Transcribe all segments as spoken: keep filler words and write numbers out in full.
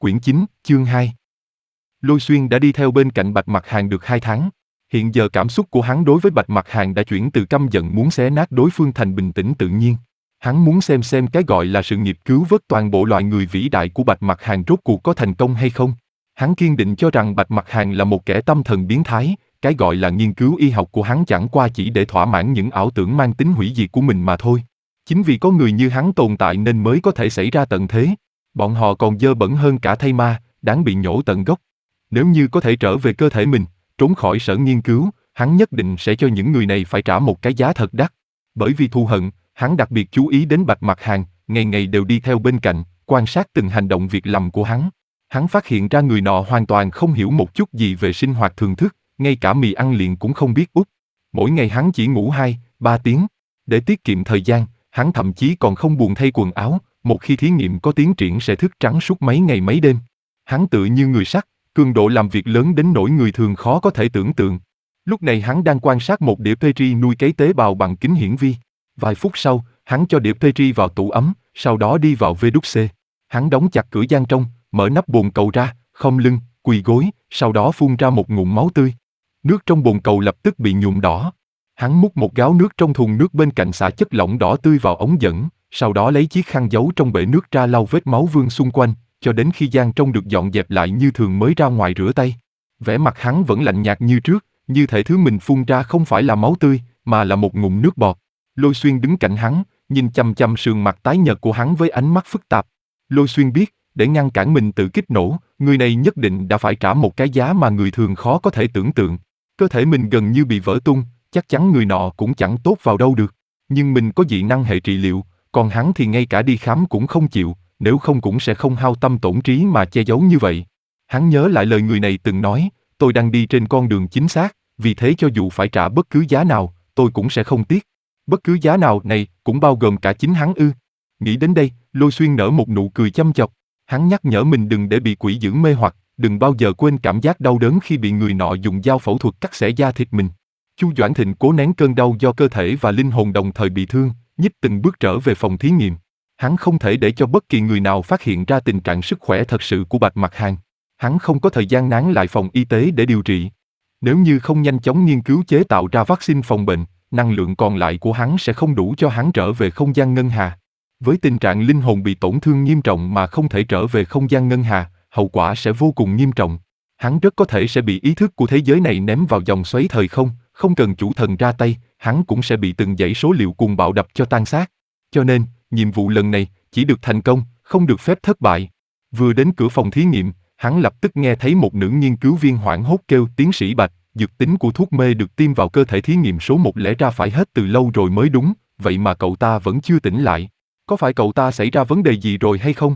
Quyển chín, chương hai. Lôi Xuyên đã đi theo bên cạnh Bạch Mặc Hàn được hai tháng. Hiện giờ cảm xúc của hắn đối với Bạch Mặc Hàn đã chuyển từ căm giận muốn xé nát đối phương thành bình tĩnh tự nhiên. Hắn muốn xem xem cái gọi là sự nghiệp cứu vớt toàn bộ loại người vĩ đại của Bạch Mặc Hàn rốt cuộc có thành công hay không. Hắn kiên định cho rằng Bạch Mặc Hàn là một kẻ tâm thần biến thái, cái gọi là nghiên cứu y học của hắn chẳng qua chỉ để thỏa mãn những ảo tưởng mang tính hủy diệt của mình mà thôi. Chính vì có người như hắn tồn tại nên mới có thể xảy ra tận thế. Bọn họ còn dơ bẩn hơn cả thây ma, đáng bị nhổ tận gốc. Nếu như có thể trở về cơ thể mình, trốn khỏi sở nghiên cứu, hắn nhất định sẽ cho những người này phải trả một cái giá thật đắt. Bởi vì thù hận, hắn đặc biệt chú ý đến Bạch Mặc Hàn, ngày ngày đều đi theo bên cạnh, quan sát từng hành động việc làm của hắn. Hắn phát hiện ra người nọ hoàn toàn không hiểu một chút gì về sinh hoạt thường thức, ngay cả mì ăn liền cũng không biết úp. Mỗi ngày hắn chỉ ngủ hai, ba tiếng. Để tiết kiệm thời gian, hắn thậm chí còn không buồn thay quần áo, một khi thí nghiệm có tiến triển sẽ thức trắng suốt mấy ngày mấy đêm. Hắn tự như người sắt, cường độ làm việc lớn đến nỗi người thường khó có thể tưởng tượng. Lúc này hắn đang quan sát một đĩa Petri nuôi cấy tế bào bằng kính hiển vi. Vài phút sau, hắn cho đĩa Petri vào tủ ấm, sau đó đi vào vê đút xê. Hắn đóng chặt cửa gian trong, mở nắp bồn cầu ra, khom lưng, quỳ gối, sau đó phun ra một ngụm máu tươi. Nước trong bồn cầu lập tức bị nhuộm đỏ. Hắn múc một gáo nước trong thùng nước bên cạnh xả chất lỏng đỏ tươi vào ống dẫn, sau đó lấy chiếc khăn giấu trong bể nước ra lau vết máu vương xung quanh, cho đến khi gian trong được dọn dẹp lại như thường mới ra ngoài rửa tay. Vẻ mặt hắn vẫn lạnh nhạt như trước, như thể thứ mình phun ra không phải là máu tươi, mà là một ngụm nước bọt. Lôi Xuyên đứng cạnh hắn, nhìn chằm chằm sườn mặt tái nhợt của hắn với ánh mắt phức tạp. Lôi Xuyên biết, để ngăn cản mình tự kích nổ, người này nhất định đã phải trả một cái giá mà người thường khó có thể tưởng tượng. Cơ thể mình gần như bị vỡ tung, chắc chắn người nọ cũng chẳng tốt vào đâu được. Nhưng mình có dị năng hệ trị liệu, còn hắn thì ngay cả đi khám cũng không chịu, nếu không cũng sẽ không hao tâm tổn trí mà che giấu như vậy. Hắn nhớ lại lời người này từng nói, tôi đang đi trên con đường chính xác, vì thế cho dù phải trả bất cứ giá nào, tôi cũng sẽ không tiếc. Bất cứ giá nào này cũng bao gồm cả chính hắn ư. Nghĩ đến đây, Lôi Xuyên nở một nụ cười châm chọc. Hắn nhắc nhở mình đừng để bị quỷ dữ mê hoặc, đừng bao giờ quên cảm giác đau đớn khi bị người nọ dùng dao phẫu thuật cắt xẻ da thịt mình. Chu Doãn Thịnh cố nén cơn đau do cơ thể và linh hồn đồng thời bị thương, nhích từng bước trở về phòng thí nghiệm. Hắn không thể để cho bất kỳ người nào phát hiện ra tình trạng sức khỏe thật sự của Bạch Mặc Hàn. Hắn không có thời gian nán lại phòng y tế để điều trị. Nếu như không nhanh chóng nghiên cứu chế tạo ra vaccine phòng bệnh, năng lượng còn lại của hắn sẽ không đủ cho hắn trở về không gian ngân hà. Với tình trạng linh hồn bị tổn thương nghiêm trọng mà không thể trở về không gian ngân hà, hậu quả sẽ vô cùng nghiêm trọng. Hắn rất có thể sẽ bị ý thức của thế giới này ném vào dòng xoáy thời không, không cần chủ thần ra tay, hắn cũng sẽ bị từng dãy số liệu cuồng bạo đập cho tan xác. Cho nên, nhiệm vụ lần này chỉ được thành công, không được phép thất bại. Vừa đến cửa phòng thí nghiệm, hắn lập tức nghe thấy một nữ nghiên cứu viên hoảng hốt kêu tiến sĩ Bạch, dược tính của thuốc mê được tiêm vào cơ thể thí nghiệm số một lẽ ra phải hết từ lâu rồi mới đúng, vậy mà cậu ta vẫn chưa tỉnh lại. Có phải cậu ta xảy ra vấn đề gì rồi hay không?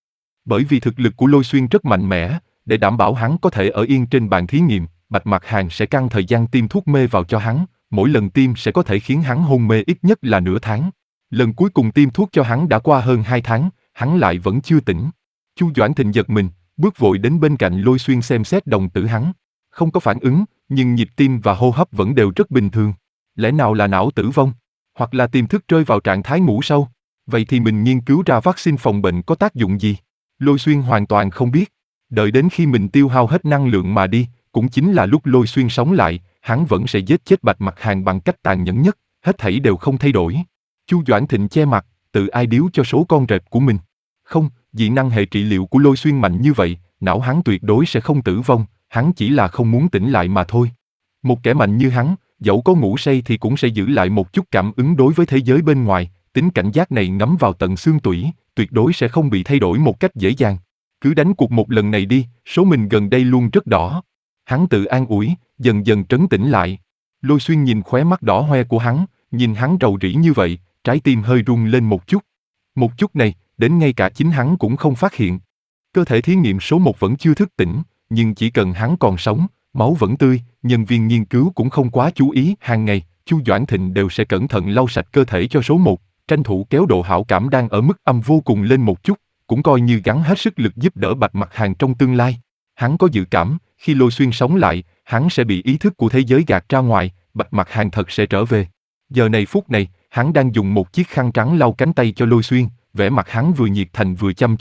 Bởi vì thực lực của Lôi Xuyên rất mạnh mẽ, để đảm bảo hắn có thể ở yên trên bàn thí nghiệm, Bạch Mặc Hàn sẽ căn thời gian tiêm thuốc mê vào cho hắn, mỗi lần tiêm sẽ có thể khiến hắn hôn mê ít nhất là nửa tháng. Lần cuối cùng tiêm thuốc cho hắn đã qua hơn hai tháng, hắn lại vẫn chưa tỉnh. Chu Doãn Thịnh giật mình, bước vội đến bên cạnh Lôi Xuyên xem xét đồng tử hắn. Không có phản ứng, nhưng nhịp tim và hô hấp vẫn đều rất bình thường. Lẽ nào là não tử vong? Hoặc là tiềm thức rơi vào trạng thái ngủ sâu? Vậy thì mình nghiên cứu ra vaccine phòng bệnh có tác dụng gì? Lôi Xuyên hoàn toàn không biết. Đợi đến khi mình tiêu hao hết năng lượng mà đi, cũng chính là lúc Lôi Xuyên sống lại, hắn vẫn sẽ giết chết Bạch Mặc Hàn bằng cách tàn nhẫn nhất, hết thảy đều không thay đổi. Chu Doãn Thịnh che mặt, tự ai điếu cho số con rệp của mình. Không, dị năng hệ trị liệu của Lôi Xuyên mạnh như vậy, não hắn tuyệt đối sẽ không tử vong, hắn chỉ là không muốn tỉnh lại mà thôi. Một kẻ mạnh như hắn, dẫu có ngủ say thì cũng sẽ giữ lại một chút cảm ứng đối với thế giới bên ngoài, tính cảnh giác này ngấm vào tận xương tủy, tuyệt đối sẽ không bị thay đổi một cách dễ dàng. Cứ đánh cuộc một lần này đi, số mình gần đây luôn rất đỏ. Hắn tự an ủi, dần dần trấn tĩnh lại. Lôi Xuyên nhìn khóe mắt đỏ hoe của hắn, nhìn hắn rầu rĩ như vậy, trái tim hơi rung lên một chút. Một chút này, đến ngay cả chính hắn cũng không phát hiện. Cơ thể thí nghiệm số một vẫn chưa thức tỉnh, nhưng chỉ cần hắn còn sống, máu vẫn tươi, nhân viên nghiên cứu cũng không quá chú ý. Hàng ngày, Chu Doãn Thịnh đều sẽ cẩn thận lau sạch cơ thể cho số một, tranh thủ kéo độ hảo cảm đang ở mức âm vô cùng lên một chút, cũng coi như gắng hết sức lực giúp đỡ Bạch Mặc Hàn trong tương lai. Hắn có dự cảm, khi Lôi Xuyên sống lại, hắn sẽ bị ý thức của thế giới gạt ra ngoài, Bạch Mặc Hàn thật sẽ trở về. Giờ này phút này, hắn đang dùng một chiếc khăn trắng lau cánh tay cho Lôi Xuyên, vẻ mặt hắn vừa nhiệt thành vừa chăm chú,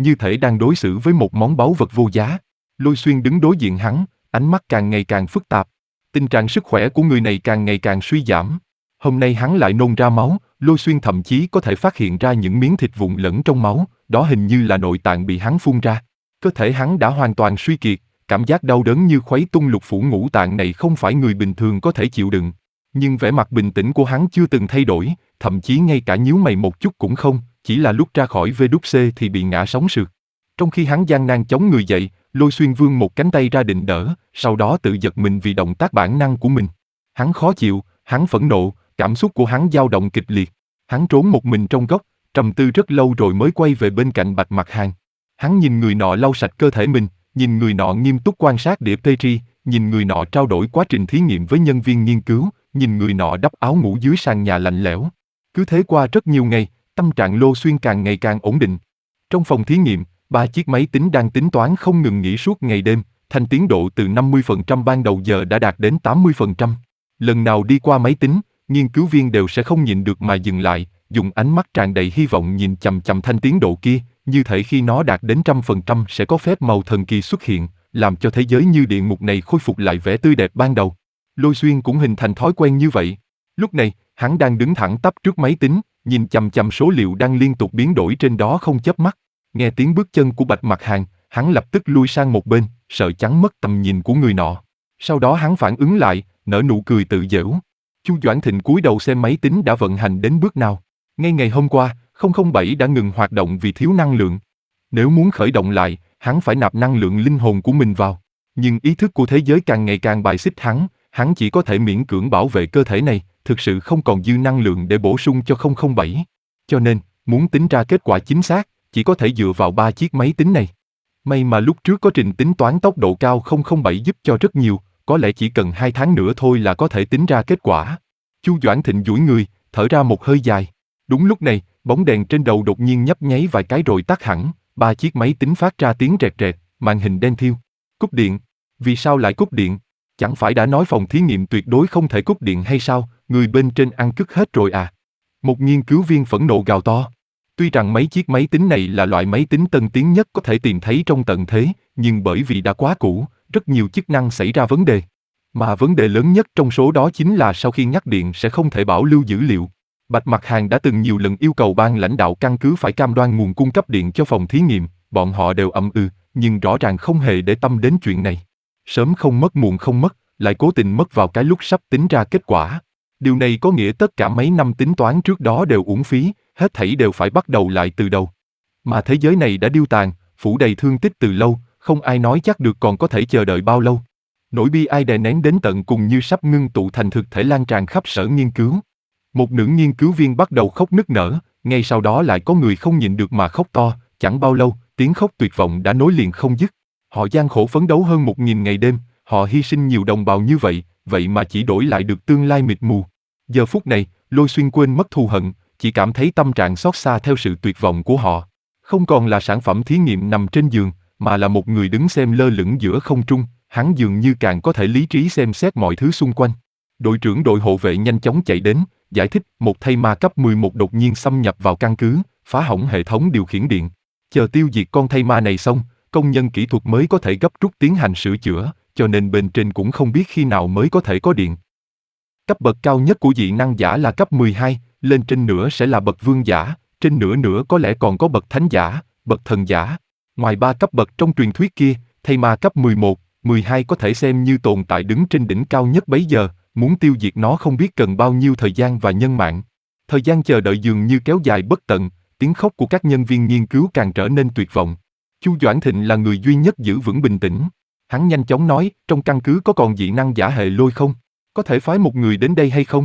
như thể đang đối xử với một món báu vật vô giá. Lôi Xuyên đứng đối diện hắn, ánh mắt càng ngày càng phức tạp. Tình trạng sức khỏe của người này càng ngày càng suy giảm. Hôm nay hắn lại nôn ra máu, Lôi Xuyên thậm chí có thể phát hiện ra những miếng thịt vụn lẫn trong máu, đó hình như là nội tạng bị hắn phun ra. Cơ thể hắn đã hoàn toàn suy kiệt, cảm giác đau đớn như khuấy tung lục phủ ngũ tạng này không phải người bình thường có thể chịu đựng. Nhưng vẻ mặt bình tĩnh của hắn chưa từng thay đổi, thậm chí ngay cả nhíu mày một chút cũng không, chỉ là lúc ra khỏi vê đút xê thì bị ngã sóng sượt. Trong khi hắn gian nan chống người dậy, Lôi Xuyên vươn một cánh tay ra định đỡ, sau đó tự giật mình vì động tác bản năng của mình. Hắn khó chịu, hắn phẫn nộ, cảm xúc của hắn dao động kịch liệt. Hắn trốn một mình trong góc, trầm tư rất lâu rồi mới quay về bên cạnh Bạch Mặc Hàn. Hắn nhìn người nọ lau sạch cơ thể mình, nhìn người nọ nghiêm túc quan sát đĩa Petri, nhìn người nọ trao đổi quá trình thí nghiệm với nhân viên nghiên cứu, nhìn người nọ đắp áo ngủ dưới sàn nhà lạnh lẽo. Cứ thế qua rất nhiều ngày, tâm trạng Lô Xuyên càng ngày càng ổn định. Trong phòng thí nghiệm, ba chiếc máy tính đang tính toán không ngừng nghỉ suốt ngày đêm, thanh tiến độ từ năm mươi phần trăm ban đầu giờ đã đạt đến tám mươi phần trăm. Lần nào đi qua máy tính, nghiên cứu viên đều sẽ không nhịn được mà dừng lại, dùng ánh mắt tràn đầy hy vọng nhìn chằm chằm thanh tiến độ kia, như thể khi nó đạt đến trăm phần trăm sẽ có phép màu thần kỳ xuất hiện, làm cho thế giới như địa ngục này khôi phục lại vẻ tươi đẹp ban đầu. Lôi Xuyên cũng hình thành thói quen như vậy. Lúc này, hắn đang đứng thẳng tắp trước máy tính, nhìn chằm chằm số liệu đang liên tục biến đổi trên đó không chớp mắt. Nghe tiếng bước chân của Bạch Mặc Hàn, hắn lập tức lui sang một bên, sợ chắn mất tầm nhìn của người nọ. Sau đó hắn phản ứng lại, nở nụ cười tự giễu. Chu Doãn Thịnh cúi đầu xem máy tính đã vận hành đến bước nào. Ngay ngày hôm qua, không không bảy đã ngừng hoạt động vì thiếu năng lượng. Nếu muốn khởi động lại, hắn phải nạp năng lượng linh hồn của mình vào. Nhưng ý thức của thế giới càng ngày càng bài xích hắn, hắn chỉ có thể miễn cưỡng bảo vệ cơ thể này, thực sự không còn dư năng lượng để bổ sung cho không không bảy. Cho nên, muốn tính ra kết quả chính xác, chỉ có thể dựa vào ba chiếc máy tính này. May mà lúc trước có trình tính toán tốc độ cao không không bảy giúp cho rất nhiều, có lẽ chỉ cần hai tháng nữa thôi là có thể tính ra kết quả. Chu Doãn Thịnh duỗi người, thở ra một hơi dài. Đúng lúc này, bóng đèn trên đầu đột nhiên nhấp nháy vài cái rồi tắt hẳn, ba chiếc máy tính phát ra tiếng rẹt rẹt, màn hình đen thiêu. Cúp điện. Vì sao lại cúp điện? Chẳng phải đã nói phòng thí nghiệm tuyệt đối không thể cúp điện hay sao, người bên trên ăn cứt hết rồi à? Một nghiên cứu viên phẫn nộ gào to. Tuy rằng mấy chiếc máy tính này là loại máy tính tân tiến nhất có thể tìm thấy trong tận thế, nhưng bởi vì đã quá cũ, rất nhiều chức năng xảy ra vấn đề. Mà vấn đề lớn nhất trong số đó chính là sau khi ngắt điện sẽ không thể bảo lưu dữ liệu. Bạch Mặc Hàn đã từng nhiều lần yêu cầu ban lãnh đạo căn cứ phải cam đoan nguồn cung cấp điện cho phòng thí nghiệm, bọn họ đều ậm ừ, nhưng rõ ràng không hề để tâm đến chuyện này. Sớm không mất muộn không mất, lại cố tình mất vào cái lúc sắp tính ra kết quả. Điều này có nghĩa tất cả mấy năm tính toán trước đó đều uổng phí, hết thảy đều phải bắt đầu lại từ đầu. Mà thế giới này đã điêu tàn, phủ đầy thương tích từ lâu, không ai nói chắc được còn có thể chờ đợi bao lâu. Nỗi bi ai đè nén đến tận cùng như sắp ngưng tụ thành thực thể lan tràn khắp sở nghiên cứu. Một nữ nghiên cứu viên bắt đầu khóc nức nở, ngay sau đó lại có người không nhịn được mà khóc to, chẳng bao lâu, tiếng khóc tuyệt vọng đã nối liền không dứt. Họ gian khổ phấn đấu hơn một nghìn ngày đêm, họ hy sinh nhiều đồng bào như vậy, vậy mà chỉ đổi lại được tương lai mịt mù. Giờ phút này, Lôi Xuyên quên mất thù hận, chỉ cảm thấy tâm trạng xót xa theo sự tuyệt vọng của họ. Không còn là sản phẩm thí nghiệm nằm trên giường, mà là một người đứng xem lơ lửng giữa không trung, hắn dường như càng có thể lý trí xem xét mọi thứ xung quanh. Đội trưởng đội hộ vệ nhanh chóng chạy đến, giải thích một thây ma cấp mười một đột nhiên xâm nhập vào căn cứ, phá hỏng hệ thống điều khiển điện. Chờ tiêu diệt con thây ma này xong, công nhân kỹ thuật mới có thể gấp rút tiến hành sửa chữa, cho nên bên trên cũng không biết khi nào mới có thể có điện. Cấp bậc cao nhất của dị năng giả là cấp mười hai, lên trên nữa sẽ là bậc vương giả, trên nữa nữa có lẽ còn có bậc thánh giả, bậc thần giả. Ngoài ba cấp bậc trong truyền thuyết kia, thây ma cấp mười một, mười hai có thể xem như tồn tại đứng trên đỉnh cao nhất bấy giờ, muốn tiêu diệt nó không biết cần bao nhiêu thời gian và nhân mạng. Thời gian chờ đợi dường như kéo dài bất tận, tiếng khóc của các nhân viên nghiên cứu càng trở nên tuyệt vọng. Chu Doãn Thịnh là người duy nhất giữ vững bình tĩnh. Hắn nhanh chóng nói, trong căn cứ có còn dị năng giả hệ Lôi không? Có thể phái một người đến đây hay không?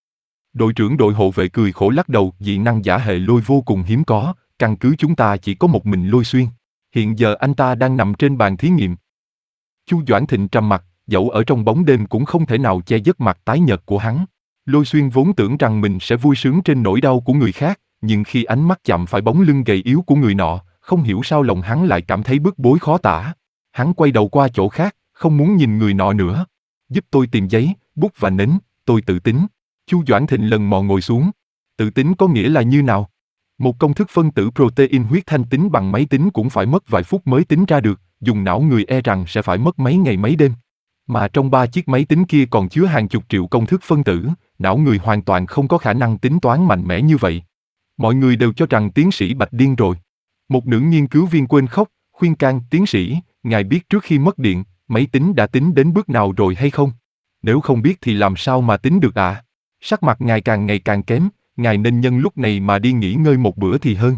Đội trưởng đội hộ vệ cười khổ lắc đầu, dị năng giả hệ Lôi vô cùng hiếm có, căn cứ chúng ta chỉ có một mình Lôi Xuyên. Hiện giờ anh ta đang nằm trên bàn thí nghiệm. Chu Doãn Thịnh trầm mặt, dẫu ở trong bóng đêm cũng không thể nào che giấc mặt tái nhợt của hắn. Lôi Xuyên vốn tưởng rằng mình sẽ vui sướng trên nỗi đau của người khác, nhưng khi ánh mắt chạm phải bóng lưng gầy yếu của người nọ, không hiểu sao lòng hắn lại cảm thấy bức bối khó tả. Hắn quay đầu qua chỗ khác, không muốn nhìn người nọ nữa. Giúp tôi tìm giấy, bút và nến, tôi tự tính. Chu Doãn Thịnh lần mò ngồi xuống. Tự tính có nghĩa là như nào? Một công thức phân tử protein huyết thanh tính bằng máy tính cũng phải mất vài phút mới tính ra được, dùng não người e rằng sẽ phải mất mấy ngày mấy đêm. Mà trong ba chiếc máy tính kia còn chứa hàng chục triệu công thức phân tử, não người hoàn toàn không có khả năng tính toán mạnh mẽ như vậy. Mọi người đều cho rằng tiến sĩ Bạch điên rồi. Một nữ nghiên cứu viên quên khóc, khuyên can, tiến sĩ, ngài biết trước khi mất điện, máy tính đã tính đến bước nào rồi hay không? Nếu không biết thì làm sao mà tính được ạ? À? Sắc mặt ngài càng ngày càng kém, ngài nên nhân lúc này mà đi nghỉ ngơi một bữa thì hơn.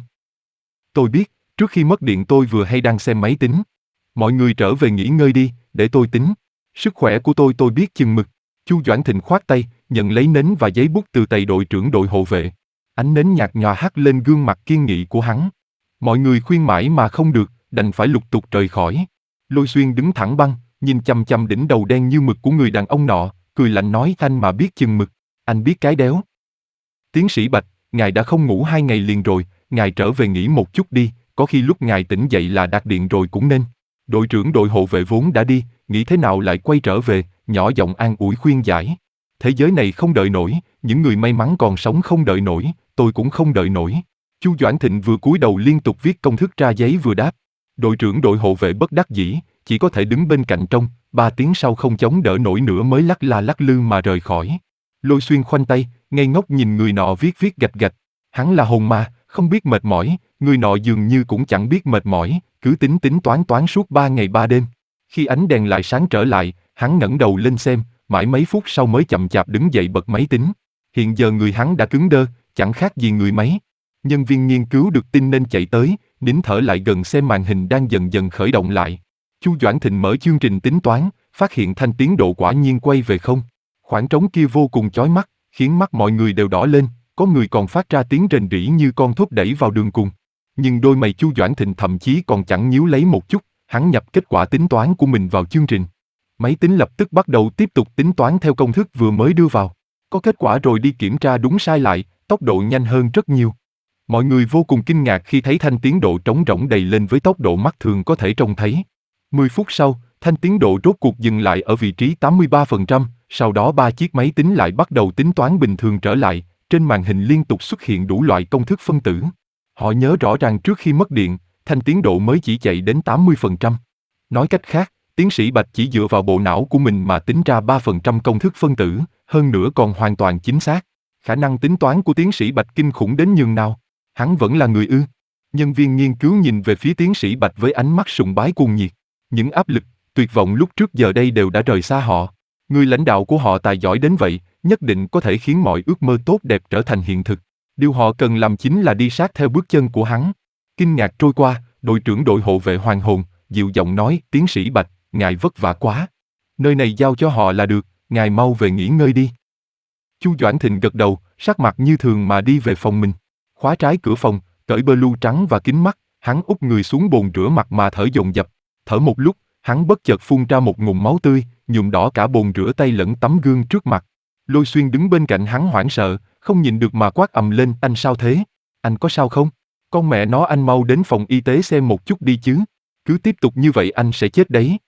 Tôi biết, trước khi mất điện tôi vừa hay đang xem máy tính. Mọi người trở về nghỉ ngơi đi, để tôi tính. Sức khỏe của tôi tôi biết chừng mực. Chu Doãn Thịnh khoát tay, nhận lấy nến và giấy bút từ tay đội trưởng đội hộ vệ. Ánh nến nhạt nhòa hắt lên gương mặt kiên nghị của hắn. Mọi người khuyên mãi mà không được, đành phải lục tục rời khỏi. Lôi Xuyên đứng thẳng băng, nhìn chằm chằm đỉnh đầu đen như mực của người đàn ông nọ, cười lạnh nói anh mà biết chừng mực, anh biết cái đéo. Tiến sĩ Bạch, ngài đã không ngủ hai ngày liền rồi, ngài trở về nghỉ một chút đi, có khi lúc ngài tỉnh dậy là đạt điện rồi cũng nên. Đội trưởng đội hộ vệ vốn đã đi, nghĩ thế nào lại quay trở về, nhỏ giọng an ủi khuyên giải. Thế giới này không đợi nổi, những người may mắn còn sống không đợi nổi, tôi cũng không đợi nổi. Chu Doãn Thịnh vừa cúi đầu liên tục viết công thức ra giấy vừa đáp. Đội trưởng đội hộ vệ bất đắc dĩ, chỉ có thể đứng bên cạnh trông, ba tiếng sau không chống đỡ nổi nữa mới lắc la lắc lư mà rời khỏi. Lôi Xuyên khoanh tay, ngây ngốc nhìn người nọ viết viết gạch gạch. Hắn là hồn ma, không biết mệt mỏi, người nọ dường như cũng chẳng biết mệt mỏi, cứ tính tính toán toán suốt ba ngày ba đêm. Khi ánh đèn lại sáng trở lại, hắn ngẩng đầu lên xem, mãi mấy phút sau mới chậm chạp đứng dậy bật máy tính. Hiện giờ người hắn đã cứng đơ, chẳng khác gì người máy. Nhân viên nghiên cứu được tin nên chạy tới, nín thở lại gần xem màn hình đang dần dần khởi động lại. Chu Doãn Thịnh mở chương trình tính toán, phát hiện thanh tiến độ quả nhiên quay về không. Khoảng trống kia vô cùng chói mắt, khiến mắt mọi người đều đỏ lên, có người còn phát ra tiếng rền rĩ như con thốt đẩy vào đường cùng. Nhưng đôi mày Chu Doãn Thịnh thậm chí còn chẳng nhíu lấy một chút, hắn nhập kết quả tính toán của mình vào chương trình. Máy tính lập tức bắt đầu tiếp tục tính toán theo công thức vừa mới đưa vào. Có kết quả rồi đi kiểm tra đúng sai lại, tốc độ nhanh hơn rất nhiều. Mọi người vô cùng kinh ngạc khi thấy thanh tiến độ trống rỗng đầy lên với tốc độ mắt thường có thể trông thấy. mười phút sau, thanh tiến độ rốt cuộc dừng lại ở vị trí tám mươi ba phần trăm, sau đó ba chiếc máy tính lại bắt đầu tính toán bình thường trở lại, trên màn hình liên tục xuất hiện đủ loại công thức phân tử. Họ nhớ rõ ràng trước khi mất điện, thanh tiến độ mới chỉ chạy đến tám mươi phần trăm. Nói cách khác, tiến sĩ Bạch chỉ dựa vào bộ não của mình mà tính ra ba phần trăm công thức phân tử, hơn nữa còn hoàn toàn chính xác. Khả năng tính toán của tiến sĩ Bạch kinh khủng đến nhường nào. Hắn vẫn là người ư? Nhân viên nghiên cứu nhìn về phía tiến sĩ Bạch với ánh mắt sùng bái cuồng nhiệt. Những áp lực, tuyệt vọng lúc trước giờ đây đều đã rời xa họ. Người lãnh đạo của họ tài giỏi đến vậy, nhất định có thể khiến mọi ước mơ tốt đẹp trở thành hiện thực. Điều họ cần làm chính là đi sát theo bước chân của hắn. Kinh ngạc trôi qua, đội trưởng đội hộ vệ hoàn hồn, dịu giọng nói, tiến sĩ Bạch, ngài vất vả quá. Nơi này giao cho họ là được, ngài mau về nghỉ ngơi đi. Chu Doãn Thịnh gật đầu, sắc mặt như thường mà đi về phòng mình. Khóa trái cửa phòng, cởi bơ lu trắng và kính mắt, hắn úp người xuống bồn rửa mặt mà thở dồn dập. Thở một lúc, hắn bất chợt phun ra một ngụm máu tươi, nhuộm đỏ cả bồn rửa tay lẫn tấm gương trước mặt. Lôi Xuyên đứng bên cạnh hắn hoảng sợ, không nhìn được mà quát ầm lên, anh sao thế? Anh có sao không? Con mẹ nó anh mau đến phòng y tế xem một chút đi chứ. Cứ tiếp tục như vậy anh sẽ chết đấy.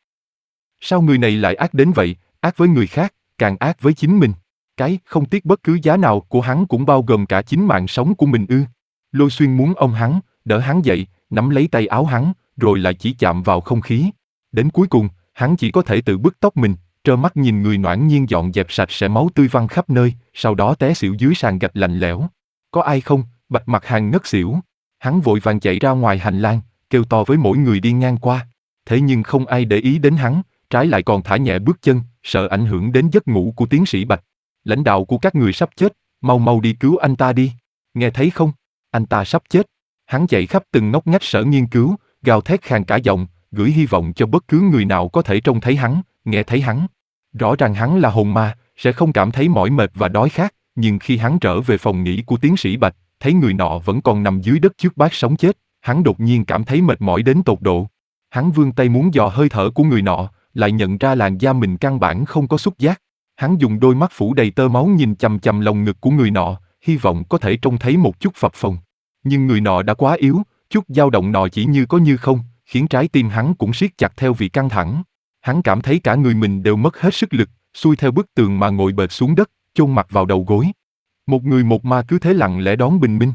Sao người này lại ác đến vậy, ác với người khác, càng ác với chính mình. Cái không tiếc bất cứ giá nào của hắn cũng bao gồm cả chính mạng sống của mình ư. Lôi Xuyên muốn ôm hắn, đỡ hắn dậy, nắm lấy tay áo hắn, rồi lại chỉ chạm vào không khí. Đến cuối cùng, hắn chỉ có thể tự bứt tóc mình, trơ mắt nhìn người noãn nhiên dọn dẹp sạch sẽ máu tươi văng khắp nơi, sau đó té xỉu dưới sàn gạch lạnh lẽo. Có ai không? Bạch Mặc Hàng ngất xỉu. Hắn vội vàng chạy ra ngoài hành lang, kêu to với mỗi người đi ngang qua. Thế nhưng không ai để ý đến hắn, trái lại còn thả nhẹ bước chân, sợ ảnh hưởng đến giấc ngủ của tiến sĩ Bạch. Lãnh đạo của các người sắp chết, mau mau đi cứu anh ta đi. Nghe thấy không? Anh ta sắp chết. Hắn chạy khắp từng ngóc ngách sở nghiên cứu, gào thét khàn cả giọng, gửi hy vọng cho bất cứ người nào có thể trông thấy hắn, nghe thấy hắn. Rõ ràng hắn là hồn ma, sẽ không cảm thấy mỏi mệt và đói khát, nhưng khi hắn trở về phòng nghỉ của tiến sĩ Bạch, thấy người nọ vẫn còn nằm dưới đất trước bát sống chết, hắn đột nhiên cảm thấy mệt mỏi đến tột độ. Hắn vươn tay muốn dò hơi thở của người nọ, lại nhận ra làn da mình căn bản không có xúc giác. Hắn dùng đôi mắt phủ đầy tơ máu nhìn chằm chằm lồng ngực của người nọ, hy vọng có thể trông thấy một chút phập phồng. Nhưng người nọ đã quá yếu, chút dao động nọ chỉ như có như không, khiến trái tim hắn cũng siết chặt theo vì căng thẳng. Hắn cảm thấy cả người mình đều mất hết sức lực, xuôi theo bức tường mà ngồi bệt xuống đất, chôn mặt vào đầu gối. Một người một ma cứ thế lặng lẽ đón bình minh.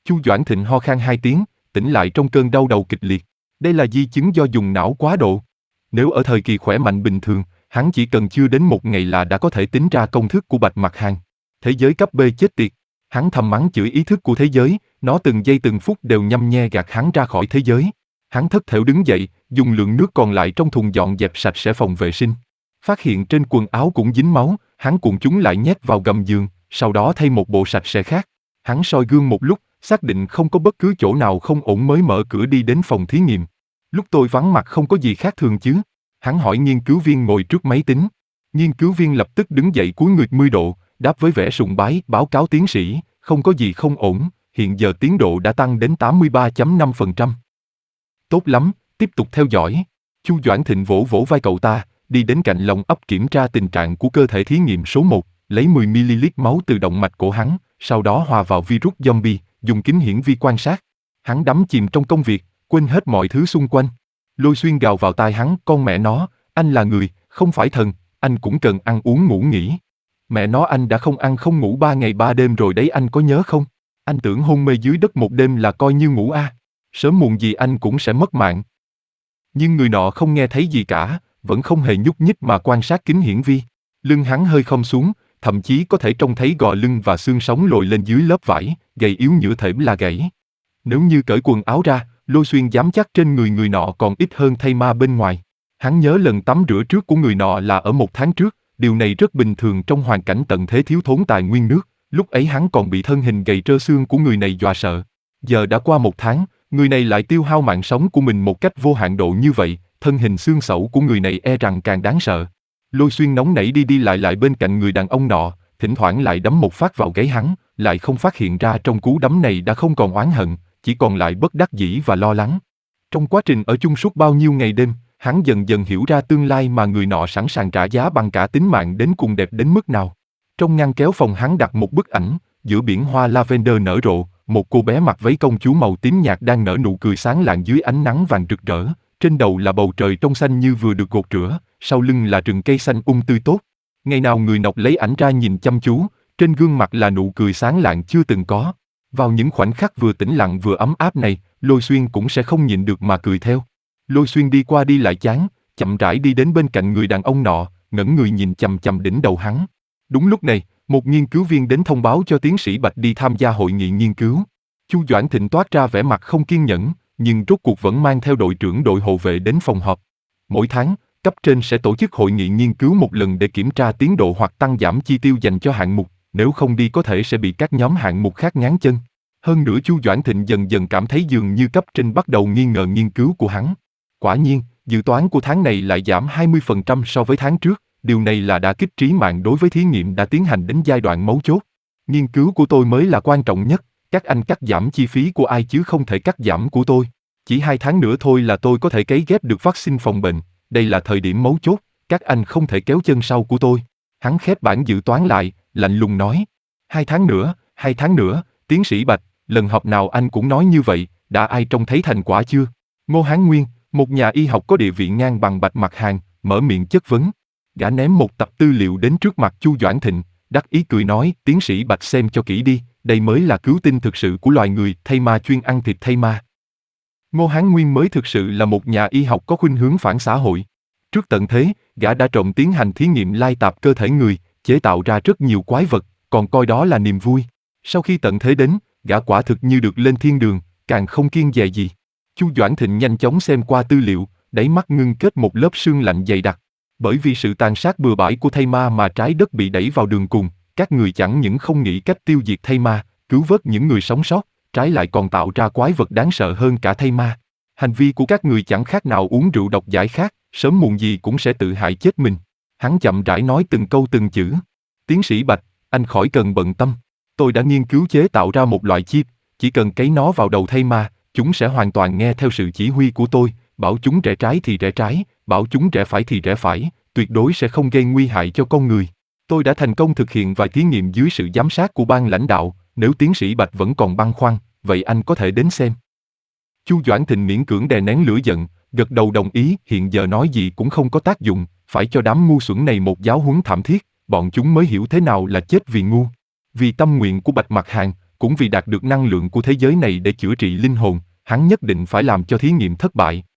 Chu Doãn Thịnh ho khan hai tiếng, tỉnh lại trong cơn đau đầu kịch liệt. Đây là di chứng do dùng não quá độ. Nếu ở thời kỳ khỏe mạnh bình thường, hắn chỉ cần chưa đến một ngày là đã có thể tính ra công thức của Bạch Mặc Hàn. Thế giới cấp B chết tiệt. Hắn thầm mắng chửi ý thức của thế giới, nó từng giây từng phút đều nhăm nhe gạt hắn ra khỏi thế giới. Hắn thất thểu đứng dậy, dùng lượng nước còn lại trong thùng dọn dẹp sạch sẽ phòng vệ sinh. Phát hiện trên quần áo cũng dính máu, hắn cuộn chúng lại nhét vào gầm giường, sau đó thay một bộ sạch sẽ khác. Hắn soi gương một lúc, xác định không có bất cứ chỗ nào không ổn mới mở cửa đi đến phòng thí nghiệm. Lúc tôi vắng mặt không có gì khác thường chứ? Hắn hỏi nghiên cứu viên ngồi trước máy tính. Nghiên cứu viên lập tức đứng dậy cúi người mươi độ, đáp với vẻ sùng bái, báo cáo tiến sĩ, không có gì không ổn, hiện giờ tiến độ đã tăng đến tám mươi ba phẩy năm phần trăm. Tốt lắm, tiếp tục theo dõi. Chu Doãn Thịnh vỗ vỗ vai cậu ta, đi đến cạnh lồng ấp kiểm tra tình trạng của cơ thể thí nghiệm số một, lấy mười mi-li-lít máu từ động mạch của hắn, sau đó hòa vào virus zombie, dùng kính hiển vi quan sát. Hắn đắm chìm trong công việc, quên hết mọi thứ xung quanh. Lôi Xuyên gào vào tai hắn, con mẹ nó, anh là người, không phải thần, anh cũng cần ăn uống ngủ nghỉ. Mẹ nó anh đã không ăn không ngủ ba ngày ba đêm rồi đấy, anh có nhớ không? Anh tưởng hôn mê dưới đất một đêm là coi như ngủ à. Sớm muộn gì anh cũng sẽ mất mạng. Nhưng người nọ không nghe thấy gì cả, vẫn không hề nhúc nhích mà quan sát kính hiển vi. Lưng hắn hơi khom xuống, thậm chí có thể trông thấy gò lưng và xương sống lồi lên dưới lớp vải, gầy yếu nhựa thễm là gãy. Nếu như cởi quần áo ra, Lôi Xuyên dám chắc trên người người nọ còn ít hơn thây ma bên ngoài. Hắn nhớ lần tắm rửa trước của người nọ là ở một tháng trước, điều này rất bình thường trong hoàn cảnh tận thế thiếu thốn tài nguyên nước, lúc ấy hắn còn bị thân hình gầy trơ xương của người này dọa sợ. Giờ đã qua một tháng, người này lại tiêu hao mạng sống của mình một cách vô hạn độ như vậy, thân hình xương xẩu của người này e rằng càng đáng sợ. Lôi Xuyên nóng nảy đi đi lại lại bên cạnh người đàn ông nọ, thỉnh thoảng lại đấm một phát vào gáy hắn, lại không phát hiện ra trong cú đấm này đã không còn oán hận, chỉ còn lại bất đắc dĩ và lo lắng. Trong quá trình ở chung suốt bao nhiêu ngày đêm, hắn dần dần hiểu ra tương lai mà người nọ sẵn sàng trả giá bằng cả tính mạng đến cùng đẹp đến mức nào. Trong ngăn kéo phòng hắn đặt một bức ảnh, giữa biển hoa lavender nở rộ, một cô bé mặc váy công chúa màu tím nhạt đang nở nụ cười sáng lạng dưới ánh nắng vàng rực rỡ, trên đầu là bầu trời trong xanh như vừa được gột rửa, sau lưng là rừng cây xanh um tươi tốt. Ngày nào người nọc lấy ảnh ra nhìn chăm chú, trên gương mặt là nụ cười sáng lạng chưa từng có. Vào những khoảnh khắc vừa tĩnh lặng vừa ấm áp này, Lôi Xuyên cũng sẽ không nhịn được mà cười theo. Lôi Xuyên đi qua đi lại chán, chậm rãi đi đến bên cạnh người đàn ông nọ, ngẩng người nhìn chằm chằm đỉnh đầu hắn. Đúng lúc này, một nghiên cứu viên đến thông báo cho tiến sĩ Bạch đi tham gia hội nghị nghiên cứu. Chu Doãn Thịnh toát ra vẻ mặt không kiên nhẫn, nhưng rốt cuộc vẫn mang theo đội trưởng đội hộ vệ đến phòng họp. Mỗi tháng, cấp trên sẽ tổ chức hội nghị nghiên cứu một lần để kiểm tra tiến độ hoặc tăng giảm chi tiêu dành cho hạng mục, nếu không đi có thể sẽ bị các nhóm hạng mục khác ngáng chân. Hơn nữa Chu Doãn Thịnh dần dần cảm thấy dường như cấp trên bắt đầu nghi ngờ nghiên cứu của hắn. Quả nhiên, dự toán của tháng này lại giảm hai mươi phần trăm so với tháng trước, điều này là đả kích trí mạng đối với thí nghiệm đã tiến hành đến giai đoạn mấu chốt. Nghiên cứu của tôi mới là quan trọng nhất, các anh cắt giảm chi phí của ai chứ không thể cắt giảm của tôi. Chỉ hai tháng nữa thôi là tôi có thể cấy ghép được vaccine phòng bệnh, đây là thời điểm mấu chốt, các anh không thể kéo chân sau của tôi. Hắn khép bản dự toán lại, lạnh lùng nói. Hai tháng nữa, hai tháng nữa, tiến sĩ Bạch, lần họp nào anh cũng nói như vậy, đã ai trông thấy thành quả chưa? Ngô Hán Nguyên, một nhà y học có địa vị ngang bằng Bạch Mặc Hàn, mở miệng chất vấn. Gã ném một tập tư liệu đến trước mặt Chu Doãn Thịnh, đắc ý cười nói, tiến sĩ Bạch xem cho kỹ đi, đây mới là cứu tinh thực sự của loài người, thây ma chuyên ăn thịt thây ma. Ngô Hán Nguyên mới thực sự là một nhà y học có khuynh hướng phản xã hội. Trước tận thế, gã đã trộm tiến hành thí nghiệm lai tạp cơ thể người, chế tạo ra rất nhiều quái vật, còn coi đó là niềm vui. Sau khi tận thế đến, gã quả thực như được lên thiên đường, càng không kiêng dè gì. Chu Doãn Thịnh nhanh chóng xem qua tư liệu, đáy mắt ngưng kết một lớp sương lạnh dày đặc. Bởi vì sự tàn sát bừa bãi của thây ma mà trái đất bị đẩy vào đường cùng, các người chẳng những không nghĩ cách tiêu diệt thây ma, cứu vớt những người sống sót, trái lại còn tạo ra quái vật đáng sợ hơn cả thây ma. Hành vi của các người chẳng khác nào uống rượu độc giải khát, sớm muộn gì cũng sẽ tự hại chết mình. Hắn chậm rãi nói từng câu từng chữ. Tiến sĩ Bạch, anh khỏi cần bận tâm. Tôi đã nghiên cứu chế tạo ra một loại chip, chỉ cần cấy nó vào đầu thây ma, chúng sẽ hoàn toàn nghe theo sự chỉ huy của tôi, bảo chúng rẽ trái thì rẽ trái, bảo chúng rẽ phải thì rẽ phải, tuyệt đối sẽ không gây nguy hại cho con người. Tôi đã thành công thực hiện vài thí nghiệm dưới sự giám sát của ban lãnh đạo, nếu tiến sĩ Bạch vẫn còn băn khoăn, vậy anh có thể đến xem. Chu Doãn Thịnh miễn cưỡng đè nén lửa giận, gật đầu đồng ý, hiện giờ nói gì cũng không có tác dụng, phải cho đám ngu xuẩn này một giáo huấn thảm thiết, bọn chúng mới hiểu thế nào là chết vì ngu. Vì tâm nguyện của Bạch Mặc Hàn, cũng vì đạt được năng lượng của thế giới này để chữa trị linh hồn, hắn nhất định phải làm cho thí nghiệm thất bại.